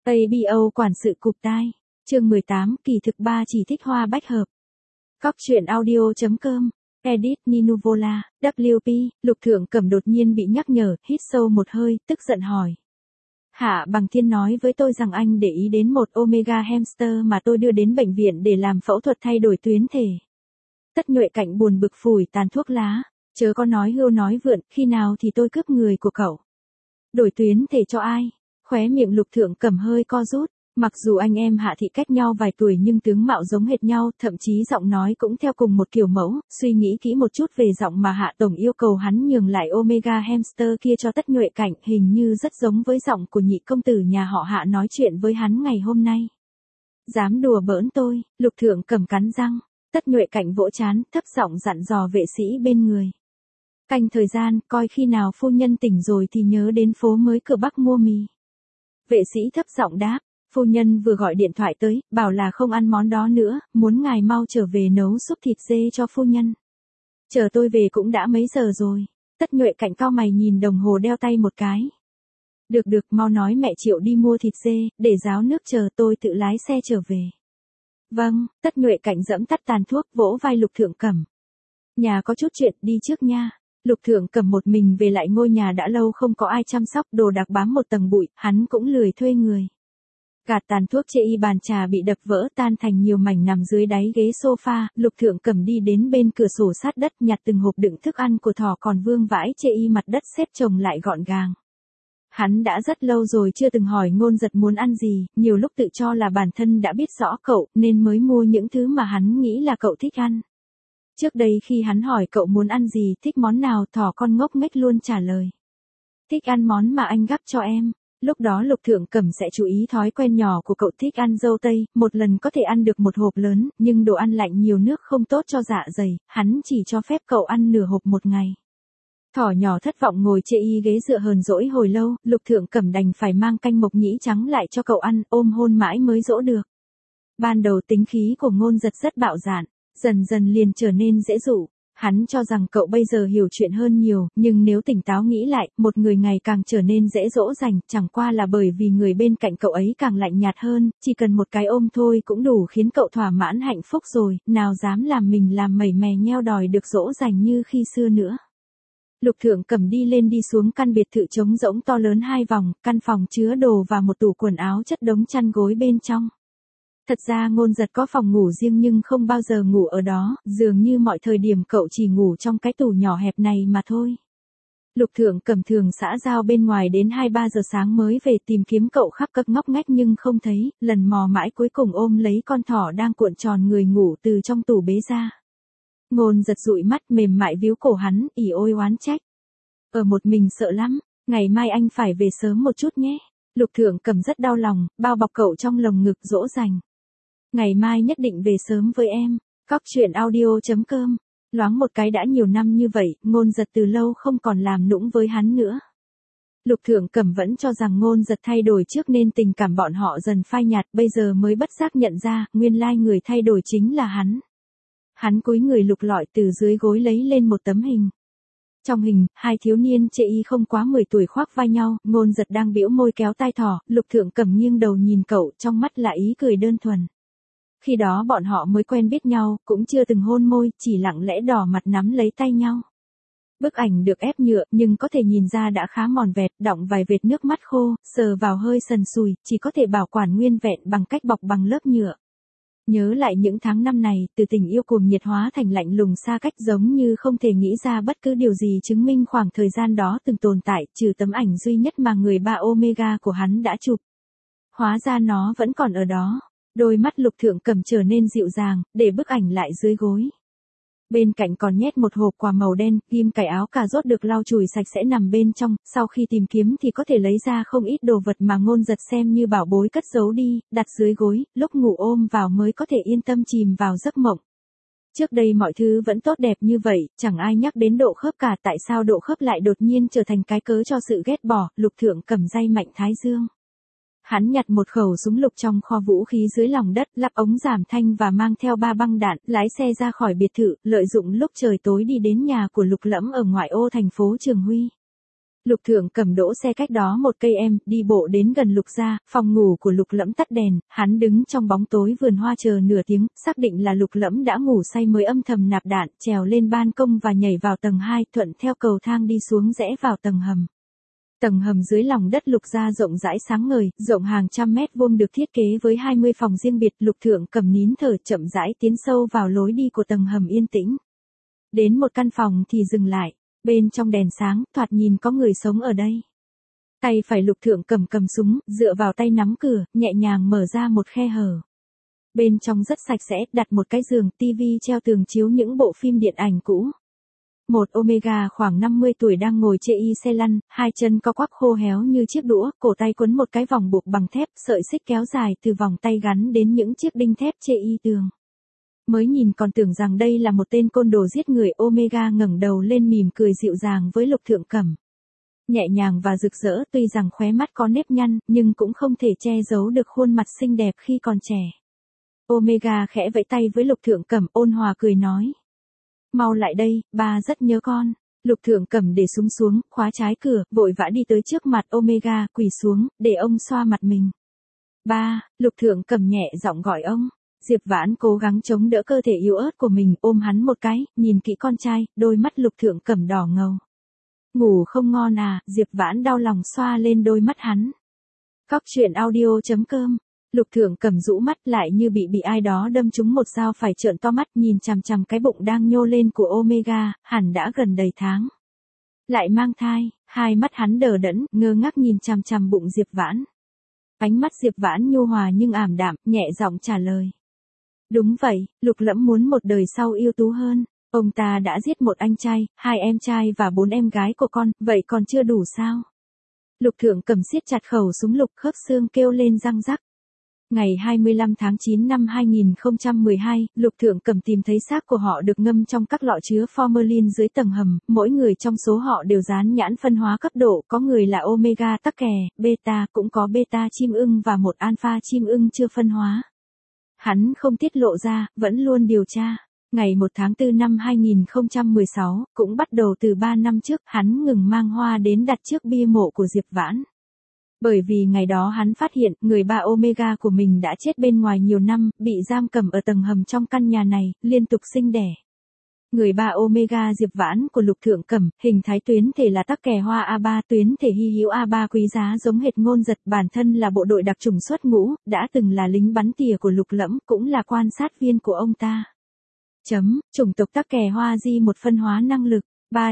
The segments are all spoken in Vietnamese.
ABO quản sự cụp tai. Chương 18, kỳ thực 3 chỉ thích hoa bách hợp. Cóc truyện audio.com. Edit Ninuvola, WP, Lục Thượng Cẩm đột nhiên bị nhắc nhở, hít sâu một hơi, tức giận hỏi. Hạ Bằng Thiên nói với tôi rằng anh để ý đến một Omega hamster mà tôi đưa đến bệnh viện để làm phẫu thuật thay đổi tuyến thể. Tất Nhuệ Cảnh buồn bực phủi tàn thuốc lá, chớ có nói hưu nói vượn, khi nào thì tôi cướp người của cậu. Đổi tuyến thể cho ai? Khóe miệng Lục Thượng Cẩm hơi co rút. Mặc dù anh em Hạ Thị cách nhau vài tuổi nhưng tướng mạo giống hệt nhau, thậm chí giọng nói cũng theo cùng một kiểu mẫu, suy nghĩ kỹ một chút về giọng mà Hạ Tổng yêu cầu hắn nhường lại Omega hamster kia cho Tất Nhuệ Cảnh, hình như rất giống với giọng của nhị công tử nhà họ Hạ nói chuyện với hắn ngày hôm nay. Dám đùa bỡn tôi, Lục Thượng Cẩm cắn răng, Tất Nhuệ Cảnh vỗ trán, thấp giọng dặn dò vệ sĩ bên người. Canh thời gian, coi khi nào phu nhân tỉnh rồi thì nhớ đến phố mới cửa Bắc mua mì. Vệ sĩ thấp giọng đáp. Phu nhân vừa gọi điện thoại tới, bảo là không ăn món đó nữa, muốn ngài mau trở về nấu súp thịt dê cho phu nhân. Chờ tôi về cũng đã mấy giờ rồi. Tất Nhuệ Cảnh cau mày nhìn đồng hồ đeo tay một cái. Được, mau nói mẹ Triệu đi mua thịt dê, để ráo nước chờ tôi tự lái xe trở về. Vâng, Tất Nhuệ Cảnh dẫm tắt tàn thuốc vỗ vai Lục Thượng Cẩm. Nhà có chút chuyện, đi trước nha. Lục Thượng Cẩm một mình về lại ngôi nhà đã lâu không có ai chăm sóc, đồ đạc bám một tầng bụi, hắn cũng lười thuê người. Gạt tàn thuốc chê y bàn trà bị đập vỡ tan thành nhiều mảnh nằm dưới đáy ghế sofa, Lục Thượng Cẩm đi đến bên cửa sổ sát đất nhặt từng hộp đựng thức ăn của thỏ còn vương vãi chê y mặt đất xếp chồng lại gọn gàng. Hắn đã rất lâu rồi chưa từng hỏi Ngôn Giật muốn ăn gì, nhiều lúc tự cho là bản thân đã biết rõ cậu nên mới mua những thứ mà hắn nghĩ là cậu thích ăn. Trước đây khi hắn hỏi cậu muốn ăn gì, thích món nào, thỏ con ngốc nghếch luôn trả lời. Thích ăn món mà anh gắp cho em. Lúc đó Lục Thượng Cẩm sẽ chú ý thói quen nhỏ của cậu thích ăn dâu tây, một lần có thể ăn được một hộp lớn, nhưng đồ ăn lạnh nhiều nước không tốt cho dạ dày, hắn chỉ cho phép cậu ăn nửa hộp một ngày. Thỏ nhỏ thất vọng ngồi chê y ghế dựa hờn dỗi hồi lâu, Lục Thượng Cẩm đành phải mang canh mộc nhĩ trắng lại cho cậu ăn, ôm hôn mãi mới dỗ được. Ban đầu tính khí của Ngôn Giật rất bạo dạn, dần dần liền trở nên dễ dụ. Hắn cho rằng cậu bây giờ hiểu chuyện hơn nhiều, nhưng nếu tỉnh táo nghĩ lại, một người ngày càng trở nên dễ dỗ dành, chẳng qua là bởi vì người bên cạnh cậu ấy càng lạnh nhạt hơn, chỉ cần một cái ôm thôi cũng đủ khiến cậu thỏa mãn hạnh phúc rồi, nào dám làm mình làm mẩy mè nheo đòi được dỗ dành như khi xưa nữa. Lục Thượng Cẩm đi lên đi xuống căn biệt thự trống rỗng to lớn 2 vòng, căn phòng chứa đồ và một tủ quần áo chất đống chăn gối bên trong. Thật ra Ngôn Giật có phòng ngủ riêng nhưng không bao giờ ngủ ở đó, dường như mọi thời điểm cậu chỉ ngủ trong cái tủ nhỏ hẹp này mà thôi. Lục Thượng Cẩm thường xã giao bên ngoài đến 2-3 giờ sáng mới về tìm kiếm cậu khắp các ngóc ngách nhưng không thấy, lần mò mãi cuối cùng ôm lấy con thỏ đang cuộn tròn người ngủ từ trong tủ bế ra. Ngôn Giật dụi mắt mềm mại víu cổ hắn, ỉ ôi oán trách. Ở một mình sợ lắm, ngày mai anh phải về sớm một chút nhé. Lục Thượng Cẩm rất đau lòng, bao bọc cậu trong lồng ngực dỗ dành. Ngày mai nhất định về sớm với em. Cóc truyện audio.com. Loáng một cái đã nhiều năm như vậy, Ngôn Giật từ lâu không còn làm nũng với hắn nữa. Lục Thượng Cẩm vẫn cho rằng Ngôn Giật thay đổi trước nên tình cảm bọn họ dần phai nhạt, bây giờ mới bất giác nhận ra, nguyên lai người thay đổi chính là hắn. Hắn cúi người lục lọi từ dưới gối lấy lên một tấm hình. Trong hình, hai thiếu niên chê y không quá 10 tuổi khoác vai nhau, Ngôn Giật đang bĩu môi kéo tai thỏ, Lục Thượng Cẩm nghiêng đầu nhìn cậu, trong mắt là ý cười đơn thuần. Khi đó bọn họ mới quen biết nhau, cũng chưa từng hôn môi, chỉ lặng lẽ đỏ mặt nắm lấy tay nhau. Bức ảnh được ép nhựa, nhưng có thể nhìn ra đã khá mòn vẹt, đọng vài vệt nước mắt khô, sờ vào hơi sần sùi, chỉ có thể bảo quản nguyên vẹn bằng cách bọc bằng lớp nhựa. Nhớ lại những tháng năm này, từ tình yêu cuồng nhiệt hóa thành lạnh lùng xa cách giống như không thể nghĩ ra bất cứ điều gì chứng minh khoảng thời gian đó từng tồn tại, trừ tấm ảnh duy nhất mà người ba Omega của hắn đã chụp. Hóa ra nó vẫn còn ở đó. Đôi mắt Lục Thượng Cẩm trở nên dịu dàng, để bức ảnh lại dưới gối. Bên cạnh còn nhét một hộp quà màu đen, ghim cài áo cà rốt được lau chùi sạch sẽ nằm bên trong, sau khi tìm kiếm thì có thể lấy ra không ít đồ vật mà Ngôn Giật xem như bảo bối cất giấu đi, đặt dưới gối, lúc ngủ ôm vào mới có thể yên tâm chìm vào giấc mộng. Trước đây mọi thứ vẫn tốt đẹp như vậy, chẳng ai nhắc đến độ khớp cả, tại sao độ khớp lại đột nhiên trở thành cái cớ cho sự ghét bỏ, Lục Thượng Cẩm day mạnh thái dương. Hắn nhặt một khẩu súng lục trong kho vũ khí dưới lòng đất, lắp ống giảm thanh và mang theo 3 băng đạn, lái xe ra khỏi biệt thự, lợi dụng lúc trời tối đi đến nhà của Lục Lẫm ở ngoại ô thành phố Trường Huy. Lục Thượng Cẩm đỗ xe cách đó một cây em, đi bộ đến gần Lục gia, phòng ngủ của Lục Lẫm tắt đèn, hắn đứng trong bóng tối vườn hoa chờ nửa tiếng, xác định là Lục Lẫm đã ngủ say mới âm thầm nạp đạn, trèo lên ban công và nhảy vào tầng 2, thuận theo cầu thang đi xuống rẽ vào tầng hầm. Tầng hầm dưới lòng đất Lục gia rộng rãi sáng ngời, rộng hàng trăm mét vuông được thiết kế với 20 phòng riêng biệt, Lục Thượng Cẩm nín thở chậm rãi tiến sâu vào lối đi của tầng hầm yên tĩnh. Đến một căn phòng thì dừng lại. Bên trong đèn sáng, thoạt nhìn có người sống ở đây. Tay phải Lục Thượng Cẩm cầm súng, dựa vào tay nắm cửa, nhẹ nhàng mở ra một khe hở. Bên trong rất sạch sẽ, đặt một cái giường, tivi treo tường chiếu những bộ phim điện ảnh cũ. Một Omega khoảng 50 tuổi đang ngồi chê y xe lăn, hai chân co quắp khô héo như chiếc đũa, cổ tay quấn một cái vòng buộc bằng thép, sợi xích kéo dài từ vòng tay gắn đến những chiếc đinh thép chê y tường. Mới nhìn còn tưởng rằng đây là một tên côn đồ giết người. Omega ngẩng đầu lên mỉm cười dịu dàng với Lục Thượng Cẩm. Nhẹ nhàng và rực rỡ, tuy rằng khóe mắt có nếp nhăn, nhưng cũng không thể che giấu được khuôn mặt xinh đẹp khi còn trẻ. Omega khẽ vẫy tay với Lục Thượng Cẩm, ôn hòa cười nói. Mau lại đây, ba rất nhớ con. Lục Thượng Cẩm để súng xuống, khóa trái cửa, vội vã đi tới trước mặt Omega, quỳ xuống, để ông xoa mặt mình. Ba, Lục Thượng Cẩm nhẹ giọng gọi ông. Diệp Vãn cố gắng chống đỡ cơ thể yếu ớt của mình, ôm hắn một cái, nhìn kỹ con trai, đôi mắt Lục Thượng Cẩm đỏ ngầu. Ngủ không ngon à? Diệp Vãn đau lòng xoa lên đôi mắt hắn. Cóc truyện audio.com. Lục Thượng Cẩm rũ mắt lại như bị ai đó đâm trúng một dao, phải trợn to mắt nhìn chằm chằm cái bụng đang nhô lên của Omega, hẳn đã gần đầy tháng. Lại mang thai, hai mắt hắn đờ đẫn, ngơ ngác nhìn chằm chằm bụng Diệp Vãn. Ánh mắt Diệp Vãn nhu hòa nhưng ảm đạm, nhẹ giọng trả lời. Đúng vậy, Lục Lẫm muốn một đời sau ưu tú hơn. Ông ta đã giết một anh trai, 2 em trai và 4 em gái của con, vậy còn chưa đủ sao? Lục Thượng Cẩm siết chặt khẩu súng lục, khớp xương kêu lên răng rắc. Ngày 25 tháng 9 năm 2012, Lục Thượng Cẩm tìm thấy xác của họ được ngâm trong các lọ chứa formalin dưới tầng hầm, mỗi người trong số họ đều dán nhãn phân hóa cấp độ, có người là Omega tắc kè, beta, cũng có beta chim ưng và một alpha chim ưng chưa phân hóa. Hắn không tiết lộ ra, vẫn luôn điều tra. Ngày 1 tháng 4 năm 2016, cũng bắt đầu từ 3 năm trước, hắn ngừng mang hoa đến đặt trước bia mộ của Diệp Vãn. Bởi vì ngày đó hắn phát hiện, người ba Omega của mình đã chết bên ngoài nhiều năm, bị giam cầm ở tầng hầm trong căn nhà này, liên tục sinh đẻ. Người ba Omega Diệp Vãn của Lục Thượng Cẩm, hình thái tuyến thể là tắc kè hoa A3, tuyến thể hy hữu A3 quý giá giống hệt Ngôn Giật, bản thân là bộ đội đặc chủng xuất ngũ, đã từng là lính bắn tỉa của Lục Lẫm, cũng là quan sát viên của ông ta. Chủng tộc tắc kè hoa di một phân hóa năng lực,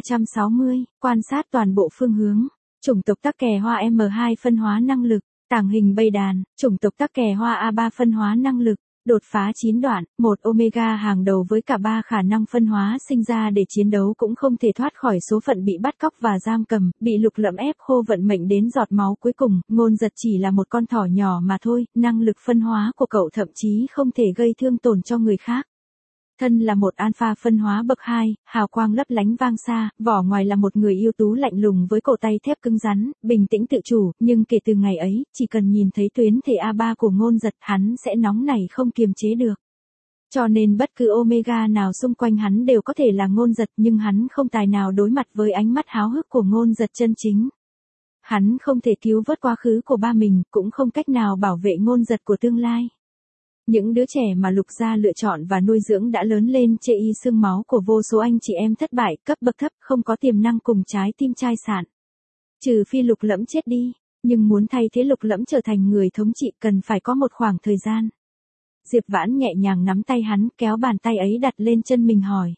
360, quan sát toàn bộ phương hướng. Chủng tộc tắc kè hoa M2 phân hóa năng lực, tàng hình bầy đàn. Chủng tộc tắc kè hoa A3 phân hóa năng lực, đột phá 9 đoạn, một Omega hàng đầu với cả 3 khả năng phân hóa sinh ra để chiến đấu cũng không thể thoát khỏi số phận bị bắt cóc và giam cầm, bị Lục Lẫm ép khô vận mệnh đến giọt máu cuối cùng. Ngôn Giật chỉ là một con thỏ nhỏ mà thôi, năng lực phân hóa của cậu thậm chí không thể gây thương tổn cho người khác. Thân là một alpha phân hóa bậc 2, hào quang lấp lánh vang xa, vỏ ngoài là một người ưu tú lạnh lùng với cổ tay thép cứng rắn, bình tĩnh tự chủ, nhưng kể từ ngày ấy, chỉ cần nhìn thấy tuyến thể A3 của Ngôn Giật, hắn sẽ nóng nảy không kiềm chế được. Cho nên bất cứ Omega nào xung quanh hắn đều có thể là Ngôn Giật, nhưng hắn không tài nào đối mặt với ánh mắt háo hức của Ngôn Giật chân chính. Hắn không thể cứu vớt quá khứ của ba mình, cũng không cách nào bảo vệ Ngôn Giật của tương lai. Những đứa trẻ mà Lục gia lựa chọn và nuôi dưỡng đã lớn lên chê y xương máu của vô số anh chị em thất bại, cấp bậc thấp, không có tiềm năng cùng trái tim chai sạn. Trừ phi Lục Lẫm chết đi, nhưng muốn thay thế Lục Lẫm trở thành người thống trị cần phải có một khoảng thời gian. Diệp Vãn nhẹ nhàng nắm tay hắn, kéo bàn tay ấy đặt lên chân mình hỏi.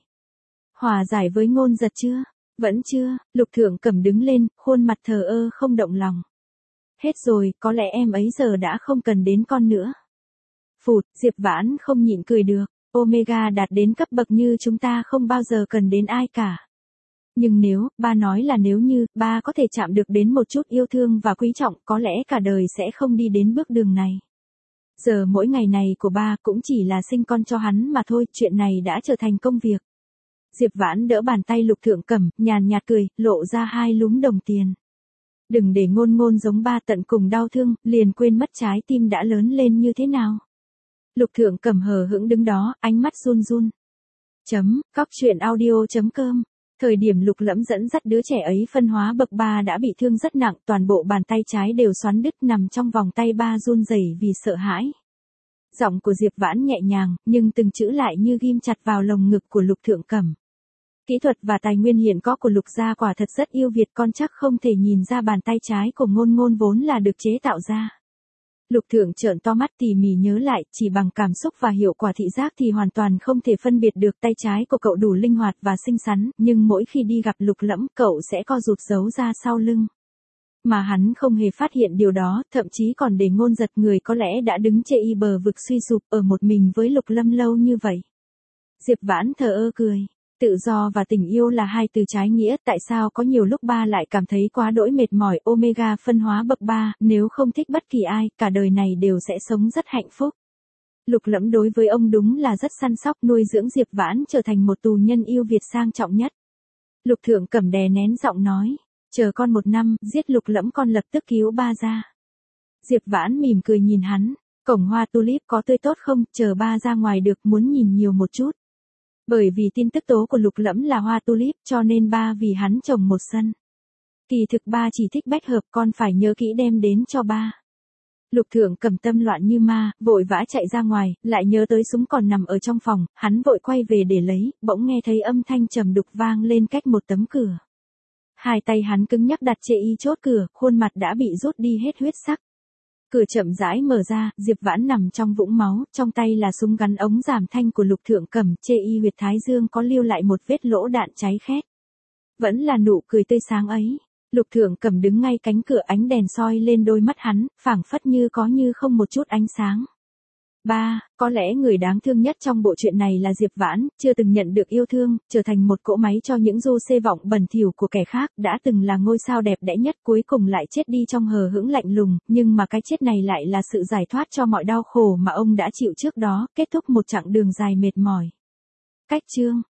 Hòa giải với Ngôn Giật chưa? Vẫn chưa. Lục Thượng Cẩm đứng lên, khuôn mặt thờ ơ không động lòng. Hết rồi, có lẽ em ấy giờ đã không cần đến con nữa. Phụt, Diệp Vãn không nhịn cười được. Omega đạt đến cấp bậc như chúng ta không bao giờ cần đến ai cả. Nhưng nếu, ba nói là nếu như, ba có thể chạm được đến một chút yêu thương và quý trọng, có lẽ cả đời sẽ không đi đến bước đường này. Giờ mỗi ngày này của ba cũng chỉ là sinh con cho hắn mà thôi, chuyện này đã trở thành công việc. Diệp Vãn đỡ bàn tay Lục Thượng Cẩm, nhàn nhạt cười, lộ ra 2 lúm đồng tiền. Đừng để Ngôn giống ba tận cùng đau thương, liền quên mất trái tim đã lớn lên như thế nào. Lục Thượng Cẩm hờ hững đứng đó, ánh mắt run run. Cóc truyện audio.com Thời điểm Lục Lẫm dẫn dắt đứa trẻ ấy phân hóa bậc 3 đã bị thương rất nặng, toàn bộ bàn tay trái đều xoắn đứt, nằm trong vòng tay ba run rẩy vì sợ hãi. Giọng của Diệp Vãn nhẹ nhàng, nhưng từng chữ lại như ghim chặt vào lồng ngực của Lục Thượng Cẩm. Kỹ thuật và tài nguyên hiện có của Lục gia quả thật rất yêu Việt, con chắc không thể nhìn ra bàn tay trái của Ngôn Ngôn vốn là được chế tạo ra. Lục Thượng trợn to mắt tỉ mỉ nhớ lại, chỉ bằng cảm xúc và hiệu quả thị giác thì hoàn toàn không thể phân biệt được tay trái của cậu đủ linh hoạt và xinh xắn, nhưng mỗi khi đi gặp Lục Lẫm cậu sẽ co rụt giấu ra sau lưng. Mà hắn không hề phát hiện điều đó, thậm chí còn để Ngôn giật người có lẽ đã đứng chê y bờ vực suy sụp ở một mình với Lục Lâm lâu như vậy. Diệp Vãn thờ ơ cười. Tự do và tình yêu là hai từ trái nghĩa, tại sao có nhiều lúc ba lại cảm thấy quá đỗi mệt mỏi. Omega phân hóa bậc 3, nếu không thích bất kỳ ai, cả đời này đều sẽ sống rất hạnh phúc. Lục Lẫm đối với ông đúng là rất săn sóc, nuôi dưỡng Diệp Vãn trở thành một tù nhân yêu Việt sang trọng nhất. Lục Thượng Cẩm đè nén giọng nói, chờ con 1 năm, giết Lục Lẫm con lập tức cứu ba ra. Diệp Vãn mỉm cười nhìn hắn, cổng hoa tulip có tươi tốt không, chờ ba ra ngoài được, muốn nhìn nhiều một chút. Bởi vì tin tức tố của Lục Lẫm là hoa tulip cho nên ba vì hắn trồng một sân. Kỳ thực ba chỉ thích bách hợp, con phải nhớ kỹ đem đến cho ba. Lục Thượng Cẩm tâm loạn như ma, vội vã chạy ra ngoài, lại nhớ tới súng còn nằm ở trong phòng, hắn vội quay về để lấy, bỗng nghe thấy âm thanh trầm đục vang lên cách một tấm cửa. Hai tay hắn cứng nhắc đặt chê y chốt cửa, khuôn mặt đã bị rút đi hết huyết sắc. Cửa chậm rãi mở ra, Diệp Vãn nằm trong vũng máu, trong tay là súng gắn ống giảm thanh của Lục Thượng Cẩm, chê y huyệt thái dương có lưu lại một vết lỗ đạn cháy khét. Vẫn là nụ cười tươi sáng ấy. Lục Thượng Cẩm đứng ngay cánh cửa, ánh đèn soi lên đôi mắt hắn, phảng phất như có như không một chút ánh sáng. Ba, có lẽ người đáng thương nhất trong bộ truyện này là Diệp Vãn, chưa từng nhận được yêu thương, trở thành một cỗ máy cho những du xê vọng bẩn thỉu của kẻ khác, đã từng là ngôi sao đẹp đẽ nhất cuối cùng lại chết đi trong hờ hững lạnh lùng, nhưng mà cái chết này lại là sự giải thoát cho mọi đau khổ mà ông đã chịu trước đó, kết thúc một chặng đường dài mệt mỏi. Cách chương